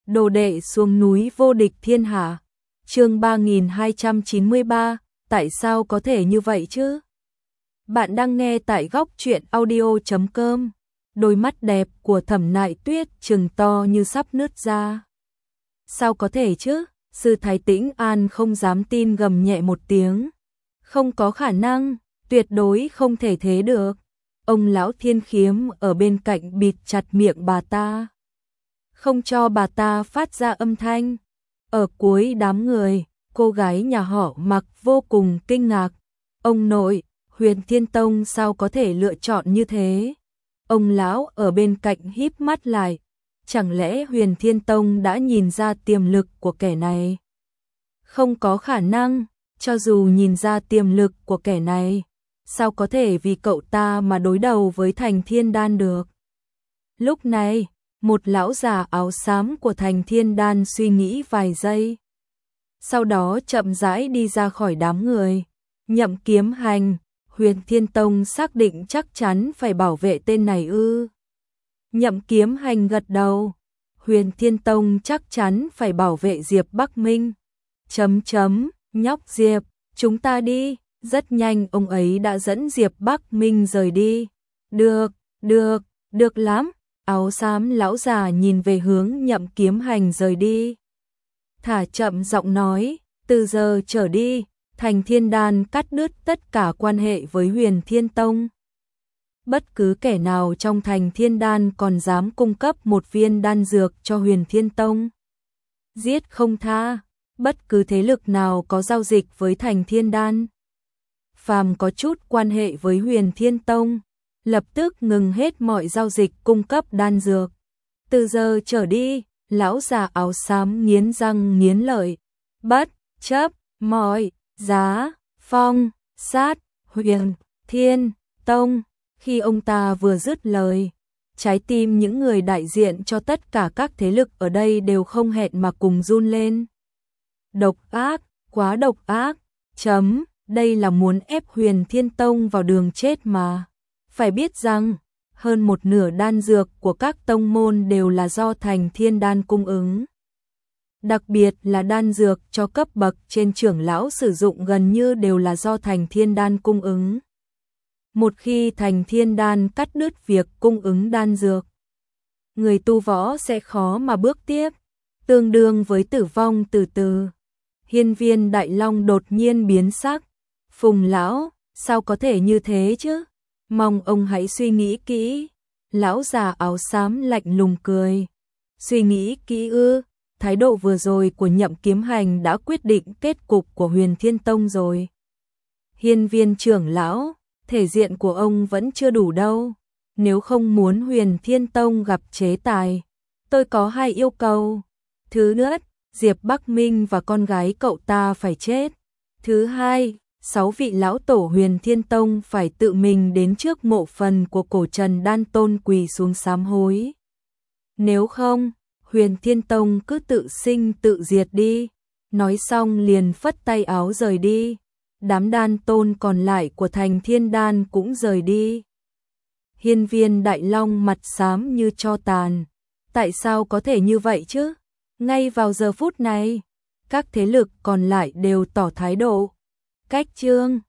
Đồ đệ xuống núi vô địch thiên hạ. Chương 3293, tại sao có thể như vậy chứ? Bạn đang nghe tại góc truyện audio.com. Đôi mắt đẹp của Thẩm Nại Tuyết trừng to như sắp nứt ra. Sao có thể chứ? Sư Thái Tĩnh An không dám tin, gầm nhẹ một tiếng. Không có khả năng, tuyệt đối không thể thế được. Ông lão Thiên Khiếm ở bên cạnh bịt chặt miệng bà ta, không cho bà ta phát ra âm thanh. Ở cuối đám người, cô gái nhà họ Mặc vô cùng kinh ngạc. Ông nội, Huyền Thiên Tông sao có thể lựa chọn như thế? Ông lão ở bên cạnh híp mắt lại. Chẳng lẽ Huyền Thiên Tông đã nhìn ra tiềm lực của kẻ này? Không có khả năng, cho dù nhìn ra tiềm lực của kẻ này, sao có thể vì cậu ta mà đối đầu với Thành Thiên Đan được? Lúc này, một lão già áo xám của Thành Thiên Đan suy nghĩ vài giây. Sau đó chậm rãi đi ra khỏi đám người. Nhậm Kiếm Hành, Huyền Thiên Tông xác định chắc chắn phải bảo vệ tên này ư? Nhậm Kiếm Hành gật đầu. Huyền Thiên Tông chắc chắn phải bảo vệ Diệp Bắc Minh. Nhóc Diệp, chúng ta đi. Rất nhanh ông ấy đã dẫn Diệp Bắc Minh rời đi. Được lắm. Áo xám lão già nhìn về hướng Nhậm Kiếm Hành rời đi. Thả chậm giọng nói, từ giờ trở đi, Thành Thiên Đan cắt đứt tất cả quan hệ với Huyền Thiên Tông. Bất cứ kẻ nào trong Thành Thiên Đan còn dám cung cấp một viên đan dược cho Huyền Thiên Tông, giết không tha. Bất cứ thế lực nào có giao dịch với Thành Thiên Đan, phàm có chút quan hệ với Huyền Thiên Tông, lập tức ngừng hết mọi giao dịch cung cấp đan dược. Từ giờ trở đi, lão già áo xám nghiến răng nghiến lợi, bất chấp mọi giá phong sát Huyền Thiên Tông. Khi ông ta vừa dứt lời, trái tim những người đại diện cho tất cả các thế lực ở đây đều không hẹn mà cùng run lên. Độc ác, quá độc ác. Đây là muốn ép Huyền Thiên Tông vào đường chết mà. Phải biết rằng, hơn một nửa đan dược của các tông môn đều là do Thành Thiên Đan cung ứng. Đặc biệt là đan dược cho cấp bậc trên trưởng lão sử dụng gần như đều là do Thành Thiên Đan cung ứng. Một khi Thành Thiên Đan cắt đứt việc cung ứng đan dược, người tu võ sẽ khó mà bước tiếp, tương đương với tử vong từ từ. Hiên Viên Đại Long đột nhiên biến sắc. Phùng lão, sao có thể như thế chứ? Mong ông hãy suy nghĩ kỹ. Lão già áo xám lạnh lùng cười. Suy nghĩ kỹ ư? Thái độ vừa rồi của Nhậm Kiếm Hành đã quyết định kết cục của Huyền Thiên Tông rồi. Hiên Viên trưởng lão, thể diện của ông vẫn chưa đủ đâu. Nếu không muốn Huyền Thiên Tông gặp chế tài, tôi có hai yêu cầu. Thứ nhất, Diệp Bắc Minh và con gái cậu ta phải chết. Thứ hai, 6 vị lão tổ Huyền Thiên Tông phải tự mình đến trước mộ phần của cổ Trần Đan Tôn quỳ xuống sám hối. Nếu không, Huyền Thiên Tông cứ tự sinh tự diệt đi. Nói xong liền phất tay áo rời đi. Đám đan tôn còn lại của Thành Thiên Đan cũng rời đi. Hiên Viên Đại Long mặt xám như tro tàn. Tại sao có thể như vậy chứ? Ngay vào giờ phút này, các thế lực còn lại đều tỏ thái độ. Cách chương